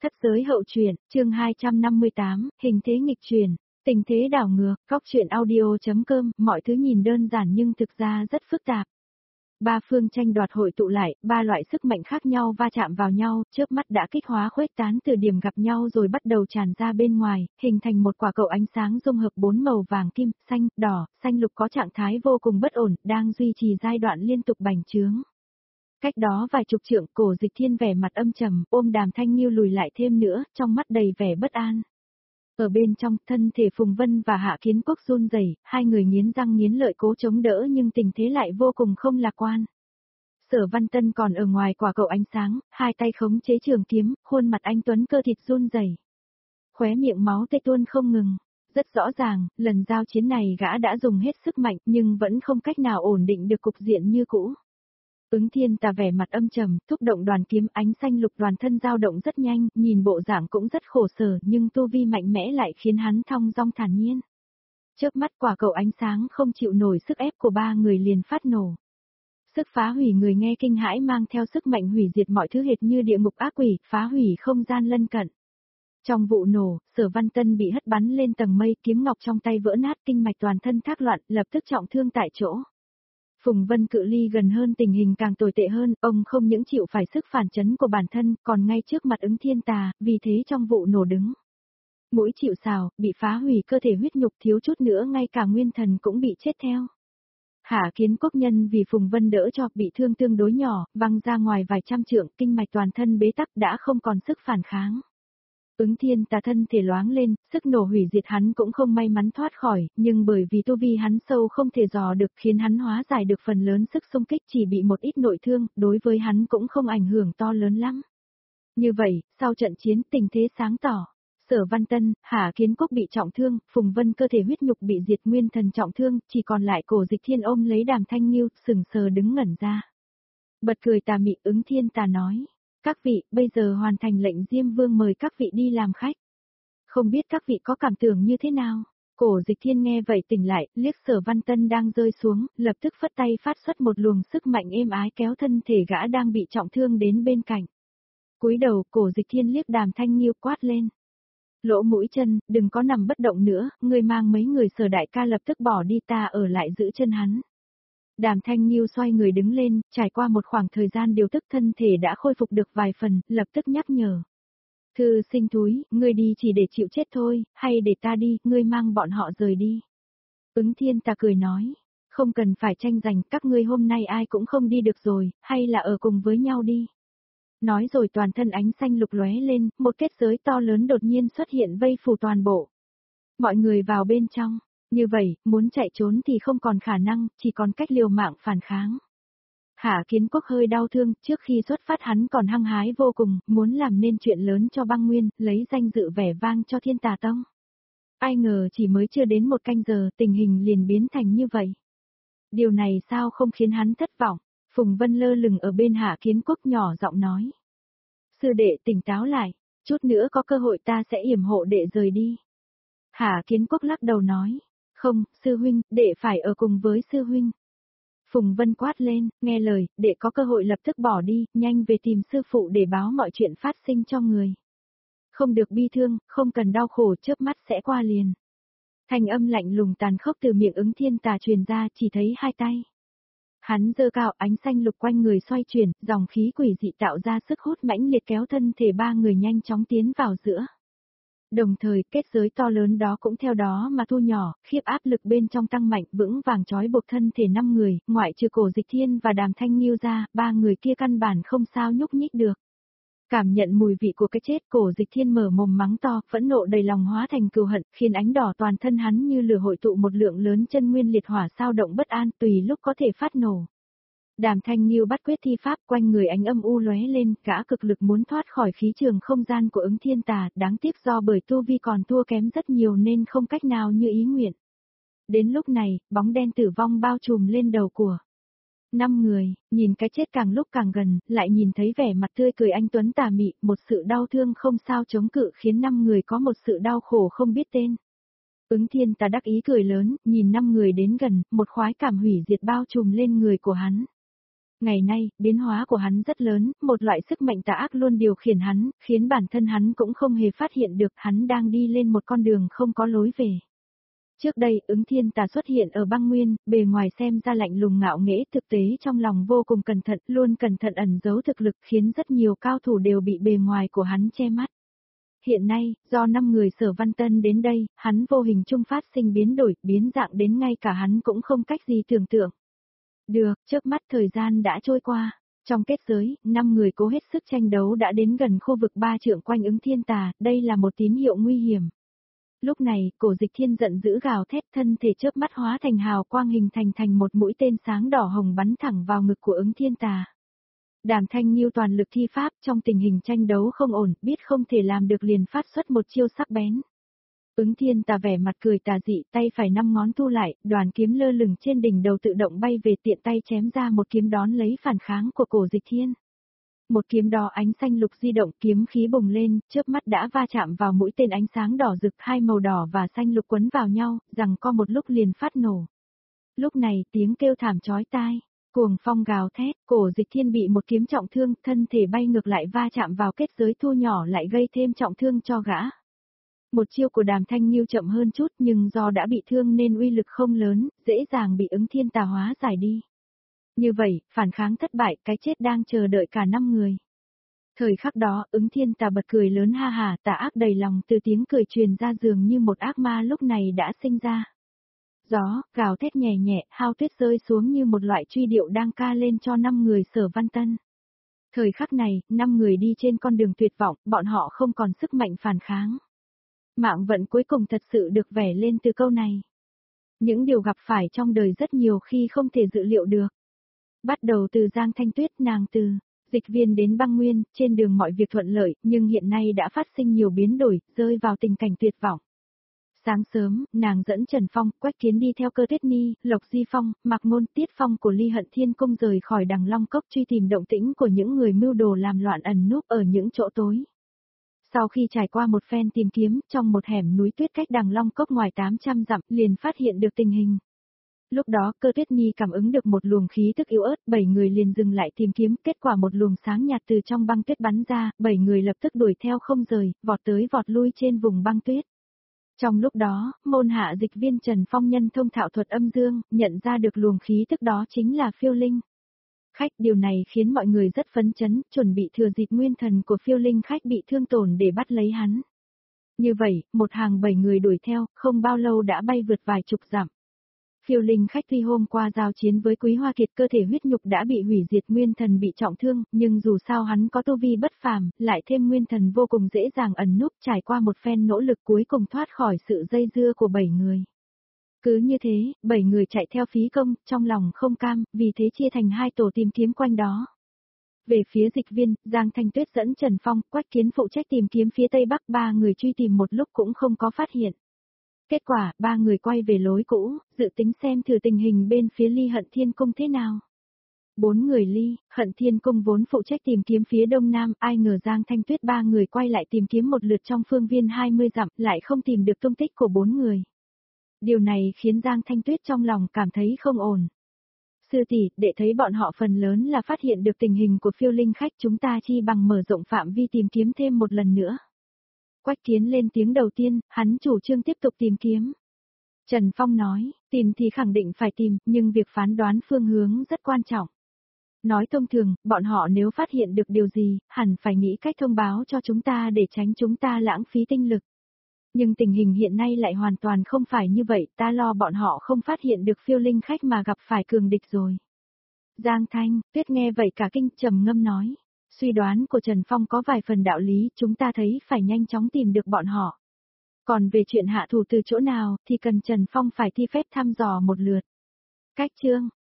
Thất giới hậu truyện, chương 258, hình thế nghịch chuyển, tình thế đảo ngược, góc truyện audio.com, mọi thứ nhìn đơn giản nhưng thực ra rất phức tạp. Ba phương tranh đoạt hội tụ lại, ba loại sức mạnh khác nhau va chạm vào nhau, chớp mắt đã kích hóa khuếch tán từ điểm gặp nhau rồi bắt đầu tràn ra bên ngoài, hình thành một quả cầu ánh sáng dung hợp bốn màu vàng kim, xanh, đỏ, xanh lục có trạng thái vô cùng bất ổn, đang duy trì giai đoạn liên tục bành trướng. Cách đó vài chục trượng, Cổ Dịch Thiên vẻ mặt âm trầm, ôm Đàm Thanh Nghiêu lùi lại thêm nữa, trong mắt đầy vẻ bất an. Ở bên trong, thân thể Phùng Vân và Hạ Kiến Quốc run rẩy, hai người nghiến răng nghiến lợi cố chống đỡ nhưng tình thế lại vô cùng không lạc quan. Sở Văn Tân còn ở ngoài quả cầu ánh sáng, hai tay khống chế trường kiếm, khuôn mặt anh tuấn cơ thịt run rẩy. Khóe miệng máu tê tuôn không ngừng. Rất rõ ràng, lần giao chiến này gã đã dùng hết sức mạnh nhưng vẫn không cách nào ổn định được cục diện như cũ. Ứng Thiên Tà vẻ mặt âm trầm, thúc động đoàn kiếm ánh xanh lục đoàn thân dao động rất nhanh, nhìn bộ dạng cũng rất khổ sở nhưng tu vi mạnh mẽ lại khiến hắn thong dong thản nhiên. Chớp mắt quả cầu ánh sáng không chịu nổi sức ép của ba người liền phát nổ. Sức phá hủy người nghe kinh hãi mang theo sức mạnh hủy diệt mọi thứ hệt như địa ngục ác quỷ, phá hủy không gian lân cận. Trong vụ nổ, Sở Văn Tân bị hất bắn lên tầng mây, kiếm ngọc trong tay vỡ nát, kinh mạch toàn thân thác loạn, lập tức trọng thương tại chỗ. Phùng Vân cự ly gần hơn tình hình càng tồi tệ hơn, ông không những chịu phải sức phản chấn của bản thân, còn ngay trước mặt Ứng Thiên Tà, vì thế trong vụ nổ đứng. Mũi chịu sào, bị phá hủy cơ thể huyết nhục, thiếu chút nữa ngay cả nguyên thần cũng bị chết theo. Hạ Kiến Quốc nhân vì Phùng Vân đỡ cho, bị thương tương đối nhỏ, văng ra ngoài vài trăm trượng, kinh mạch toàn thân bế tắc đã không còn sức phản kháng. Ứng Thiên Tà thân thể loáng lên, sức nổ hủy diệt hắn cũng không may mắn thoát khỏi, nhưng bởi vì tu vi hắn sâu không thể dò được khiến hắn hóa giải được phần lớn sức xung kích, chỉ bị một ít nội thương, đối với hắn cũng không ảnh hưởng to lớn lắm. Như vậy, sau trận chiến tình thế sáng tỏ. Sở Văn Tân, Hạ Kiến Quốc bị trọng thương, Phùng Vân cơ thể huyết nhục bị diệt, nguyên thần trọng thương, chỉ còn lại Cổ Dịch Thiên ôm lấy Đàm Thanh Nghiêu, sừng sờ đứng ngẩn ra. Bật cười tà mị, Ứng Thiên Tà nói. Các vị, bây giờ hoàn thành lệnh Diêm Vương mời các vị đi làm khách. Không biết các vị có cảm tưởng như thế nào? Cổ Dịch Thiên nghe vậy tỉnh lại, liếc Sở Văn Tân đang rơi xuống, lập tức phất tay phát xuất một luồng sức mạnh êm ái kéo thân thể gã đang bị trọng thương đến bên cạnh. Cúi đầu, Cổ Dịch Thiên liếc Đàm Thanh Nghiêu quát lên. Lỗ mũi chân, đừng có nằm bất động nữa, ngươi mang mấy người Sở đại ca lập tức bỏ đi, ta ở lại giữ chân hắn. Đàm Thanh Nghiêu xoay người đứng lên, trải qua một khoảng thời gian điều tức thân thể đã khôi phục được vài phần, lập tức nhắc nhở. Thư sinh thúi, ngươi đi chỉ để chịu chết thôi, hay để ta đi, ngươi mang bọn họ rời đi. Ứng Thiên Tà cười nói, không cần phải tranh giành, các ngươi hôm nay ai cũng không đi được rồi, hay là ở cùng với nhau đi. Nói rồi toàn thân ánh xanh lục lóe lên, một kết giới to lớn đột nhiên xuất hiện vây phủ toàn bộ. Mọi người vào bên trong. Như vậy, muốn chạy trốn thì không còn khả năng, chỉ còn cách liều mạng phản kháng. Hạ Kiến Quốc hơi đau thương, trước khi xuất phát hắn còn hăng hái vô cùng, muốn làm nên chuyện lớn cho băng nguyên, lấy danh dự vẻ vang cho Thiên Tà Tông. Ai ngờ chỉ mới chưa đến một canh giờ, tình hình liền biến thành như vậy. Điều này sao không khiến hắn thất vọng? Phùng Vân lơ lửng ở bên Hạ Kiến Quốc nhỏ giọng nói. Sư đệ tỉnh táo lại, chút nữa có cơ hội ta sẽ yểm hộ đệ rời đi. Hạ Kiến Quốc lắc đầu nói. Không, sư huynh, đệ phải ở cùng với sư huynh. Phùng Vân quát lên, nghe lời, đệ có cơ hội lập tức bỏ đi, nhanh về tìm sư phụ để báo mọi chuyện phát sinh cho người. Không được bi thương, không cần đau khổ, chớp mắt sẽ qua liền. Thanh âm lạnh lùng tàn khốc từ miệng Ứng Thiên Tà truyền ra, chỉ thấy hai tay. Hắn giơ cao, ánh xanh lục quanh người xoay chuyển, dòng khí quỷ dị tạo ra sức hút mãnh liệt kéo thân thể ba người nhanh chóng tiến vào giữa. Đồng thời, kết giới to lớn đó cũng theo đó mà thu nhỏ, khiếp áp lực bên trong tăng mạnh, vững vàng trói buộc thân thể 5 người, ngoại trừ Cổ Dịch Thiên và Đàm Thanh Nghiêu ra, ba người kia căn bản không sao nhúc nhích được. Cảm nhận mùi vị của cái chết, Cổ Dịch Thiên mở mồm mắng to, phẫn nộ đầy lòng hóa thành cừu hận, khiến ánh đỏ toàn thân hắn như lửa hội tụ một lượng lớn chân nguyên liệt hỏa sao động bất an, tùy lúc có thể phát nổ. Đàm Thanh Nghiêu bắt quyết thi pháp, quanh người ánh âm u lóe lên, gã cực lực muốn thoát khỏi khí trường không gian của Ứng Thiên Tà, đáng tiếc do bởi tu vi còn thua kém rất nhiều nên không cách nào như ý nguyện. Đến lúc này, bóng đen tử vong bao trùm lên đầu của 5 người, nhìn cái chết càng lúc càng gần, lại nhìn thấy vẻ mặt tươi cười anh tuấn tà mị, một sự đau thương không sao chống cự khiến 5 người có một sự đau khổ không biết tên. Ứng Thiên Tà đắc ý cười lớn, nhìn 5 người đến gần, một khoái cảm hủy diệt bao trùm lên người của hắn. Ngày nay, biến hóa của hắn rất lớn, một loại sức mạnh tà ác luôn điều khiển hắn, khiến bản thân hắn cũng không hề phát hiện được hắn đang đi lên một con đường không có lối về. Trước đây, Ứng Thiên Tà xuất hiện ở băng nguyên, bề ngoài xem ra lạnh lùng ngạo nghễ, thực tế trong lòng vô cùng cẩn thận, luôn cẩn thận ẩn giấu thực lực, khiến rất nhiều cao thủ đều bị bề ngoài của hắn che mắt. Hiện nay, do 5 người Sở Văn Tân đến đây, hắn vô hình chung phát sinh biến đổi, biến dạng đến ngay cả hắn cũng không cách gì tưởng tượng. Được, trước mắt thời gian đã trôi qua. Trong kết giới, 5 người cố hết sức tranh đấu đã đến gần khu vực 3 trượng quanh Ứng Thiên Tà, đây là một tín hiệu nguy hiểm. Lúc này, Cổ Dịch Thiên giận dữ gào thét, thân thể chớp mắt hóa thành hào quang hình thành một mũi tên sáng đỏ hồng bắn thẳng vào ngực của Ứng Thiên Tà. Đàm Thanh Nhiêu toàn lực thi pháp, trong tình hình tranh đấu không ổn, biết không thể làm được liền phát xuất một chiêu sắc bén. Ứng Thiên Tà vẻ mặt cười tà dị, tay phải 5 ngón thu lại, đoàn kiếm lơ lửng trên đỉnh đầu tự động bay về, tiện tay chém ra một kiếm đón lấy phản kháng của Cổ Dịch Thiên. Một kiếm đỏ ánh xanh lục di động, kiếm khí bùng lên, chớp mắt đã va chạm vào mũi tên ánh sáng đỏ rực, hai màu đỏ và xanh lục quấn vào nhau, giằng co một lúc liền phát nổ. Lúc này, tiếng kêu thảm chói tai, cuồng phong gào thét, Cổ Dịch Thiên bị một kiếm trọng thương, thân thể bay ngược lại va chạm vào kết giới thu nhỏ lại gây thêm trọng thương cho gã. Một chiêu của Đàm Thanh Nhiêu chậm hơn chút, nhưng do đã bị thương nên uy lực không lớn, dễ dàng bị Ứng Thiên Tà hóa giải đi. Như vậy, phản kháng thất bại, cái chết đang chờ đợi cả 5 người. Thời khắc đó, Ứng Thiên Tà bật cười lớn ha hà, tà ác đầy lòng, từ tiếng cười truyền ra dường như một ác ma lúc này đã sinh ra. Gió, gào thét nhẹ nhẹ, hao tuyết rơi xuống như một loại truy điệu đang ca lên cho 5 người Sở Văn Tân. Thời khắc này, 5 người đi trên con đường tuyệt vọng, bọn họ không còn sức mạnh phản kháng. Mạng vận cuối cùng thật sự được vẽ lên từ câu này. Những điều gặp phải trong đời rất nhiều khi không thể dự liệu được. Bắt đầu từ Giang Thanh Tuyết, nàng từ Dịch Viên đến băng nguyên, trên đường mọi việc thuận lợi, nhưng hiện nay đã phát sinh nhiều biến đổi, rơi vào tình cảnh tuyệt vọng. Sáng sớm, nàng dẫn Trần Phong, Quách Kiến đi theo Cơ Tuyết Ni, Lộc Di Phong, Mạc Ngôn, Tiết Phong của Ly Hận Thiên Cung rời khỏi Đằng Long Cốc truy tìm động tĩnh của những người mưu đồ làm loạn ẩn núp ở những chỗ tối. Sau khi trải qua một phen tìm kiếm, trong một hẻm núi tuyết cách Đằng Long Cốc ngoài 800 dặm, liền phát hiện được tình hình. Lúc đó, Cơ Tuyết Nhi cảm ứng được một luồng khí tức yếu ớt, 7 người liền dừng lại tìm kiếm, kết quả một luồng sáng nhạt từ trong băng tuyết bắn ra, 7 người lập tức đuổi theo không rời, vọt tới vọt lui trên vùng băng tuyết. Trong lúc đó, môn hạ Dịch Viên Trần Phong nhân thông thạo thuật âm dương, nhận ra được luồng khí tức đó chính là Phiêu Linh Khách, điều này khiến mọi người rất phấn chấn, chuẩn bị thừa dịp nguyên thần của Phiêu Linh Khách bị thương tổn để bắt lấy hắn. Như vậy, một hàng 7 người đuổi theo, không bao lâu đã bay vượt vài chục dặm. Phiêu Linh Khách tuy hôm qua giao chiến với Quý Hoa Kiệt cơ thể huyết nhục đã bị hủy diệt, nguyên thần bị trọng thương, nhưng dù sao hắn có tu vi bất phàm, lại thêm nguyên thần vô cùng dễ dàng ẩn núp, trải qua một phen nỗ lực cuối cùng thoát khỏi sự dây dưa của 7 người. Cứ như thế, 7 người chạy theo phí công, trong lòng không cam, vì thế chia thành 2 tổ tìm kiếm quanh đó. Về phía Dịch Viên, Giang Thanh Tuyết dẫn Trần Phong, Quách Kiến phụ trách tìm kiếm phía tây bắc, 3 người truy tìm một lúc cũng không có phát hiện. Kết quả, 3 người quay về lối cũ, dự tính xem thử tình hình bên phía Ly Hận Thiên Cung thế nào. 4 người Ly Hận Thiên Cung vốn phụ trách tìm kiếm phía đông nam, ai ngờ Giang Thanh Tuyết 3 người quay lại tìm kiếm một lượt trong phương viên 20 dặm, lại không tìm được tung tích của 4 người. Điều này khiến Giang Thanh Tuyết trong lòng cảm thấy không ổn. Sư tỷ, để thấy bọn họ phần lớn là phát hiện được tình hình của Phiêu Linh Khách, chúng ta chi bằng mở rộng phạm vi tìm kiếm thêm một lần nữa. Quách Kiến lên tiếng đầu tiên, hắn chủ trương tiếp tục tìm kiếm. Trần Phong nói, tìm thì khẳng định phải tìm, nhưng việc phán đoán phương hướng rất quan trọng. Nói thông thường, bọn họ nếu phát hiện được điều gì, hẳn phải nghĩ cách thông báo cho chúng ta để tránh chúng ta lãng phí tinh lực. Nhưng tình hình hiện nay lại hoàn toàn không phải như vậy, ta lo bọn họ không phát hiện được Phiêu Linh Khách mà gặp phải cường địch rồi. Giang Thanh Tuyết nghe vậy cả kinh, trầm ngâm nói. Suy đoán của Trần Phong có vài phần đạo lý, chúng ta thấy phải nhanh chóng tìm được bọn họ. Còn về chuyện hạ thủ từ chỗ nào, thì cần Trần Phong phải thi phép thăm dò một lượt. Cách chương